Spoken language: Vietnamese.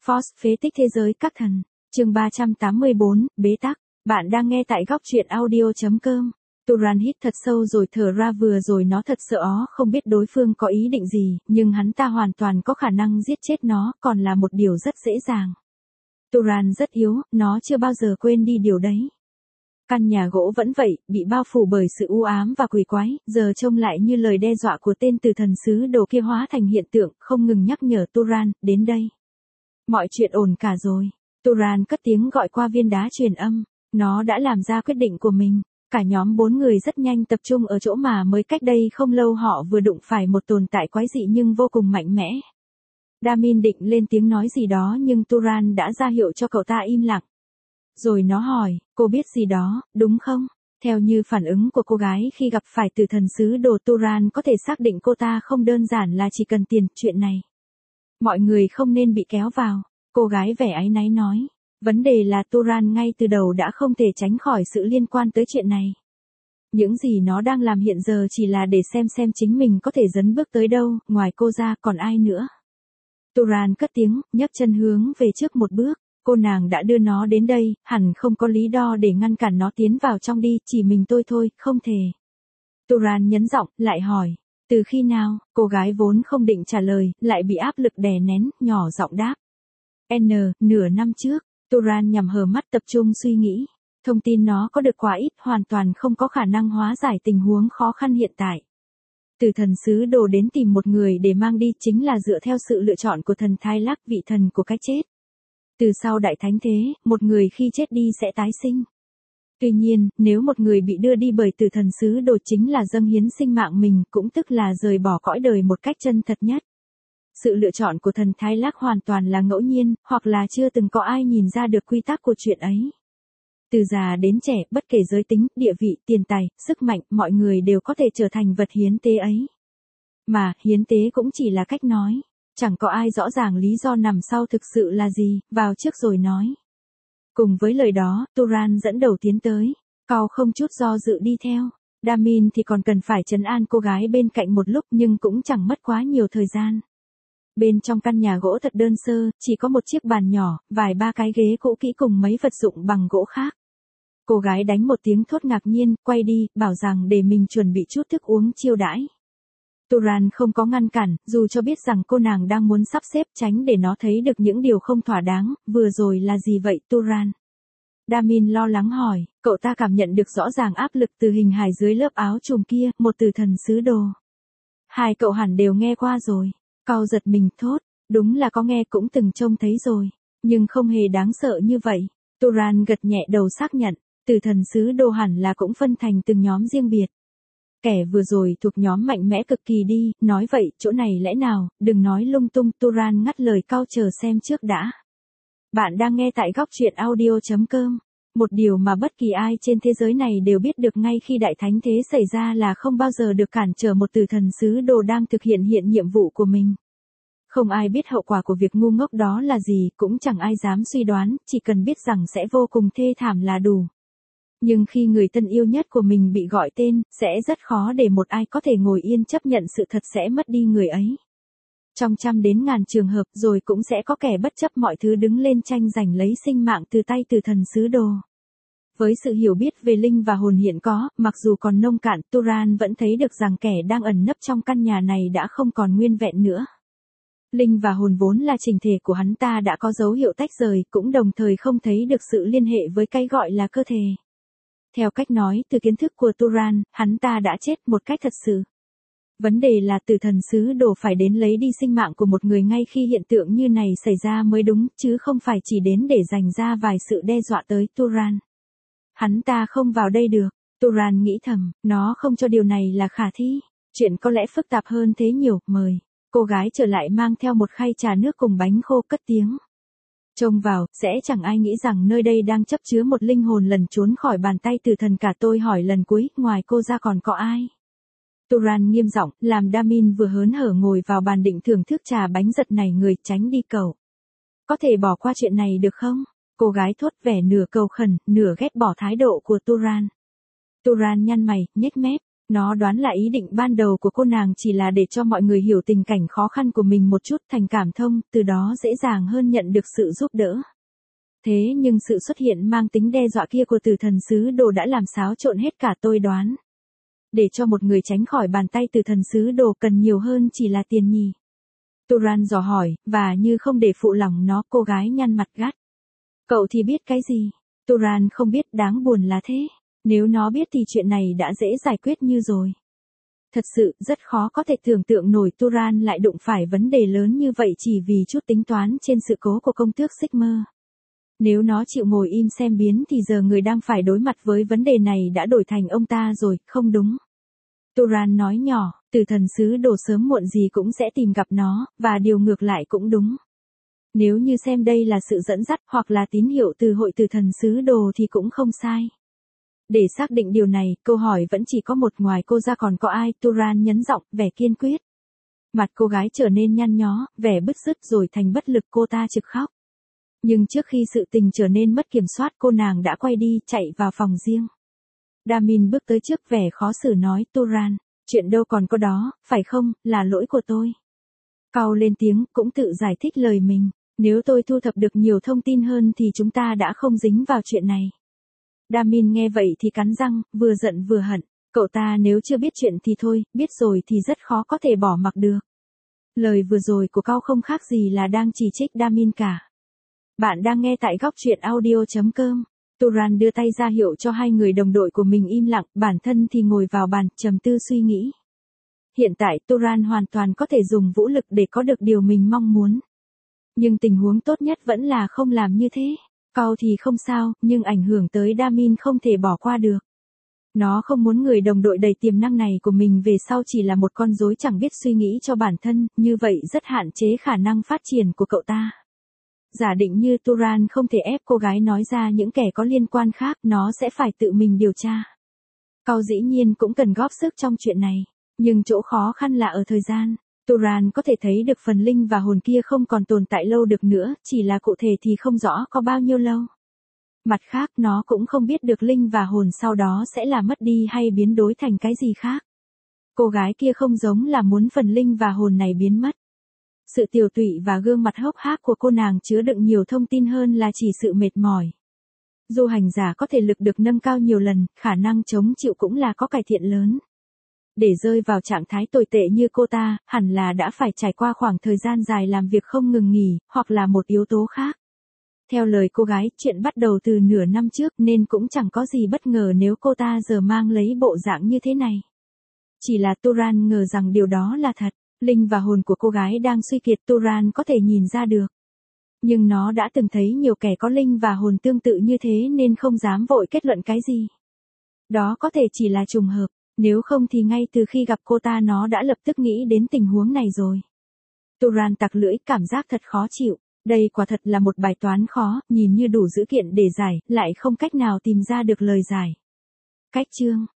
Force phế tích thế giới các thần. Chương 384, bế tắc. Bạn đang nghe tại góc truyện audio.com. Turan hít thật sâu rồi thở ra, vừa rồi nó thật sợ không biết đối phương có ý định gì, nhưng hắn ta hoàn toàn có khả năng giết chết nó, còn là một điều rất dễ dàng. Turan rất yếu, nó chưa bao giờ quên đi điều đấy. Căn nhà gỗ vẫn vậy, bị bao phủ bởi sự u ám và quỷ quái, giờ trông lại như lời đe dọa của tên tử thần sứ đồ kia hóa thành hiện tượng, không ngừng nhắc nhở Turan, đến đây. Mọi chuyện ổn cả rồi. Turan cất tiếng gọi qua viên đá truyền âm. Nó đã làm ra quyết định của mình. Cả nhóm 4 người rất nhanh tập trung ở chỗ mà mới cách đây không lâu họ vừa đụng phải một tồn tại quái dị nhưng vô cùng mạnh mẽ. Damin định lên tiếng nói gì đó nhưng Turan đã ra hiệu cho cậu ta im lặng. Rồi nó hỏi, cô biết gì đó, đúng không? Theo như phản ứng của cô gái khi gặp phải tử thần sứ đồ, Turan có thể xác định cô ta không đơn giản là chỉ cần tiền, chuyện này. Mọi người không nên bị kéo vào. Cô gái vẻ áy náy nói. Vấn đề là Turan ngay từ đầu đã không thể tránh khỏi sự liên quan tới chuyện này. Những gì nó đang làm hiện giờ chỉ là để xem chính mình có thể dấn bước tới đâu, ngoài cô ra còn ai nữa. Turan cất tiếng, nhấc chân hướng về trước một bước. Cô nàng đã đưa nó đến đây, hẳn không có lý do để ngăn cản nó tiến vào trong đi, chỉ mình tôi thôi, không thể. Turan nhấn giọng, lại hỏi. Từ khi nào? Cô gái vốn không định trả lời, lại bị áp lực đè nén, nhỏ giọng đáp. Nửa năm trước. Turan nhắm hờ mắt tập trung suy nghĩ. Thông tin nó có được quá ít, hoàn toàn không có khả năng hóa giải tình huống khó khăn hiện tại. Tử thần sứ đồ đến tìm một người để mang đi chính là dựa theo sự lựa chọn của thần Thái Lắc, vị thần của cái chết. Từ sau đại thánh thế, một người khi chết đi sẽ tái sinh. Tuy nhiên, nếu một người bị đưa đi bởi tử thần sứ đồ chính là dâng hiến sinh mạng mình, cũng tức là rời bỏ cõi đời một cách chân thật nhất. Sự lựa chọn của thần Thái Lắc hoàn toàn là ngẫu nhiên, hoặc là chưa từng có ai nhìn ra được quy tắc của chuyện ấy. Từ già đến trẻ, bất kể giới tính, địa vị, tiền tài, sức mạnh, mọi người đều có thể trở thành vật hiến tế ấy. Mà, hiến tế cũng chỉ là cách nói. Chẳng có ai rõ ràng lý do nằm sau thực sự là gì, vào trước rồi nói. Cùng với lời đó, Turan dẫn đầu tiến tới. Cau không chút do dự đi theo. Damin thì còn cần phải trấn an cô gái bên cạnh một lúc nhưng cũng chẳng mất quá nhiều thời gian. Bên trong căn nhà gỗ thật đơn sơ, chỉ có một chiếc bàn nhỏ, vài ba cái ghế cũ kỹ cùng mấy vật dụng bằng gỗ khác. Cô gái đánh một tiếng thốt ngạc nhiên, quay đi, bảo rằng để mình chuẩn bị chút thức uống chiêu đãi. Turan không có ngăn cản, dù cho biết rằng cô nàng đang muốn sắp xếp tránh để nó thấy được những điều không thỏa đáng, vừa rồi là gì vậy Turan? Damin lo lắng hỏi, cậu ta cảm nhận được rõ ràng áp lực từ hình hài dưới lớp áo trùm kia, một tử thần sứ đồ. Hai cậu hẳn đều nghe qua rồi. Cau giật mình thốt, đúng là có nghe cũng từng trông thấy rồi, nhưng không hề đáng sợ như vậy. Turan gật nhẹ đầu xác nhận, tử thần sứ đồ hẳn là cũng phân thành từng nhóm riêng biệt. Kẻ vừa rồi thuộc nhóm mạnh mẽ cực kỳ đi, nói vậy, chỗ này lẽ nào, đừng nói lung tung, Turan ngắt lời Cau, chờ xem trước đã. Bạn đang nghe tại góc truyện audio.com. Một điều mà bất kỳ ai trên thế giới này đều biết được ngay khi đại thánh thế xảy ra là không bao giờ được cản trở một tử thần sứ đồ đang thực hiện nhiệm vụ của mình. Không ai biết hậu quả của việc ngu ngốc đó là gì, cũng chẳng ai dám suy đoán, chỉ cần biết rằng sẽ vô cùng thê thảm là đủ. Nhưng khi người thân yêu nhất của mình bị gọi tên, sẽ rất khó để một ai có thể ngồi yên chấp nhận sự thật sẽ mất đi người ấy. Trong trăm đến ngàn trường hợp rồi cũng sẽ có kẻ bất chấp mọi thứ đứng lên tranh giành lấy sinh mạng từ tay tử thần sứ đồ. Với sự hiểu biết về linh và hồn hiện có, mặc dù còn nông cạn, Turan vẫn thấy được rằng kẻ đang ẩn nấp trong căn nhà này đã không còn nguyên vẹn nữa. Linh và hồn vốn là chỉnh thể của hắn ta đã có dấu hiệu tách rời, cũng đồng thời không thấy được sự liên hệ với cái gọi là cơ thể. Theo cách nói từ kiến thức của Turan, hắn ta đã chết một cách thật sự. Vấn đề là tử thần sứ đồ phải đến lấy đi sinh mạng của một người ngay khi hiện tượng như này xảy ra mới đúng, chứ không phải chỉ đến để dành ra vài sự đe dọa tới Turan. Hắn ta không vào đây được, Turan nghĩ thầm, nó không cho điều này là khả thi. Chuyện có lẽ phức tạp hơn thế nhiều, mời. Cô gái trở lại mang theo một khay trà nước cùng bánh khô, cất tiếng. Trông vào, sẽ chẳng ai nghĩ rằng nơi đây đang chấp chứa một linh hồn lần trốn khỏi bàn tay tử thần cả. Tôi hỏi lần cuối, ngoài cô ra còn có ai? Turan nghiêm giọng, làm Damin vừa hớn hở ngồi vào bàn định thưởng thức trà bánh giật này người, tránh đi cậu. Có thể bỏ qua chuyện này được không? Cô gái thốt, vẻ nửa cầu khẩn, nửa ghét bỏ thái độ của Turan. Turan nhăn mày, nhếch mép, Nó đoán là ý định ban đầu của cô nàng chỉ là để cho mọi người hiểu tình cảnh khó khăn của mình một chút thành cảm thông, từ đó dễ dàng hơn nhận được sự giúp đỡ. Thế nhưng sự xuất hiện mang tính đe dọa kia của tử thần sứ đồ đã làm xáo trộn hết cả tôi đoán. Để cho một người tránh khỏi bàn tay tử thần sứ đồ cần nhiều hơn chỉ là tiền nhỉ. Turan dò hỏi, và như không để phụ lòng nó, cô gái nhăn mặt gắt. Cậu thì biết cái gì? Turan không biết, đáng buồn là thế. Nếu nó biết thì chuyện này đã dễ giải quyết như rồi. Thật sự, rất khó có thể tưởng tượng nổi Turan lại đụng phải vấn đề lớn như vậy chỉ vì chút tính toán trên sự cố của công tước Sigmar. Nếu nó chịu ngồi im xem biến thì giờ người đang phải đối mặt với vấn đề này đã đổi thành ông ta rồi, không đúng. Turan nói nhỏ, tử thần sứ đồ sớm muộn gì cũng sẽ tìm gặp nó, và điều ngược lại cũng đúng. Nếu như xem đây là sự dẫn dắt hoặc là tín hiệu từ hội tử thần sứ đồ thì cũng không sai. Để xác định điều này, câu hỏi vẫn chỉ có một, ngoài cô ra còn có ai? Turan nhấn giọng, vẻ kiên quyết. Mặt cô gái trở nên nhăn nhó, vẻ bứt rứt rồi thành bất lực, cô ta trực khóc. Nhưng trước khi sự tình trở nên mất kiểm soát, cô nàng đã quay đi, chạy vào phòng riêng. Damin bước tới trước, vẻ khó xử nói, Turan, chuyện đâu còn có đó, phải không, là lỗi của tôi. Cau lên tiếng, cũng tự giải thích lời mình, nếu tôi thu thập được nhiều thông tin hơn thì chúng ta đã không dính vào chuyện này. Damin nghe vậy thì cắn răng, vừa giận vừa hận, cậu ta nếu chưa biết chuyện thì thôi, biết rồi thì rất khó có thể bỏ mặc được. Lời vừa rồi của Cau không khác gì là đang chỉ trích Damin cả. Bạn đang nghe tại góc truyện audio.com. Turan đưa tay ra hiệu cho hai người đồng đội của mình im lặng, bản thân thì ngồi vào bàn, trầm tư suy nghĩ. Hiện tại Turan hoàn toàn có thể dùng vũ lực để có được điều mình mong muốn. Nhưng tình huống tốt nhất vẫn là không làm như thế. Cau thì không sao, nhưng ảnh hưởng tới Damin không thể bỏ qua được. Nó không muốn người đồng đội đầy tiềm năng này của mình về sau chỉ là một con rối chẳng biết suy nghĩ cho bản thân, như vậy rất hạn chế khả năng phát triển của cậu ta. Giả định như Turan không thể ép cô gái nói ra những kẻ có liên quan khác, nó sẽ phải tự mình điều tra. Cau dĩ nhiên cũng cần góp sức trong chuyện này, nhưng chỗ khó khăn là ở thời gian. Turan có thể thấy được phần linh và hồn kia không còn tồn tại lâu được nữa, chỉ là cụ thể thì không rõ có bao nhiêu lâu. Mặt khác nó cũng không biết được linh và hồn sau đó sẽ là mất đi hay biến đổi thành cái gì khác. Cô gái kia không giống là muốn phần linh và hồn này biến mất. Sự tiều tụy và gương mặt hốc hác của cô nàng chứa đựng nhiều thông tin hơn là chỉ sự mệt mỏi. Du hành giả có thể lực được nâng cao nhiều lần, khả năng chống chịu cũng là có cải thiện lớn. Để rơi vào trạng thái tồi tệ như cô ta, hẳn là đã phải trải qua khoảng thời gian dài làm việc không ngừng nghỉ, hoặc là một yếu tố khác. Theo lời cô gái, chuyện bắt đầu từ nửa năm trước nên cũng chẳng có gì bất ngờ nếu cô ta giờ mang lấy bộ dạng như thế này. Chỉ là Turan ngờ rằng điều đó là thật. Linh và hồn của cô gái đang suy kiệt, Turan có thể nhìn ra được. Nhưng nó đã từng thấy nhiều kẻ có linh và hồn tương tự như thế nên không dám vội kết luận cái gì. Đó có thể chỉ là trùng hợp, nếu không thì ngay từ khi gặp cô ta nó đã lập tức nghĩ đến tình huống này rồi. Turan tặc lưỡi, cảm giác thật khó chịu. Đây quả thật là một bài toán khó, nhìn như đủ dữ kiện để giải, lại không cách nào tìm ra được lời giải. Cách chương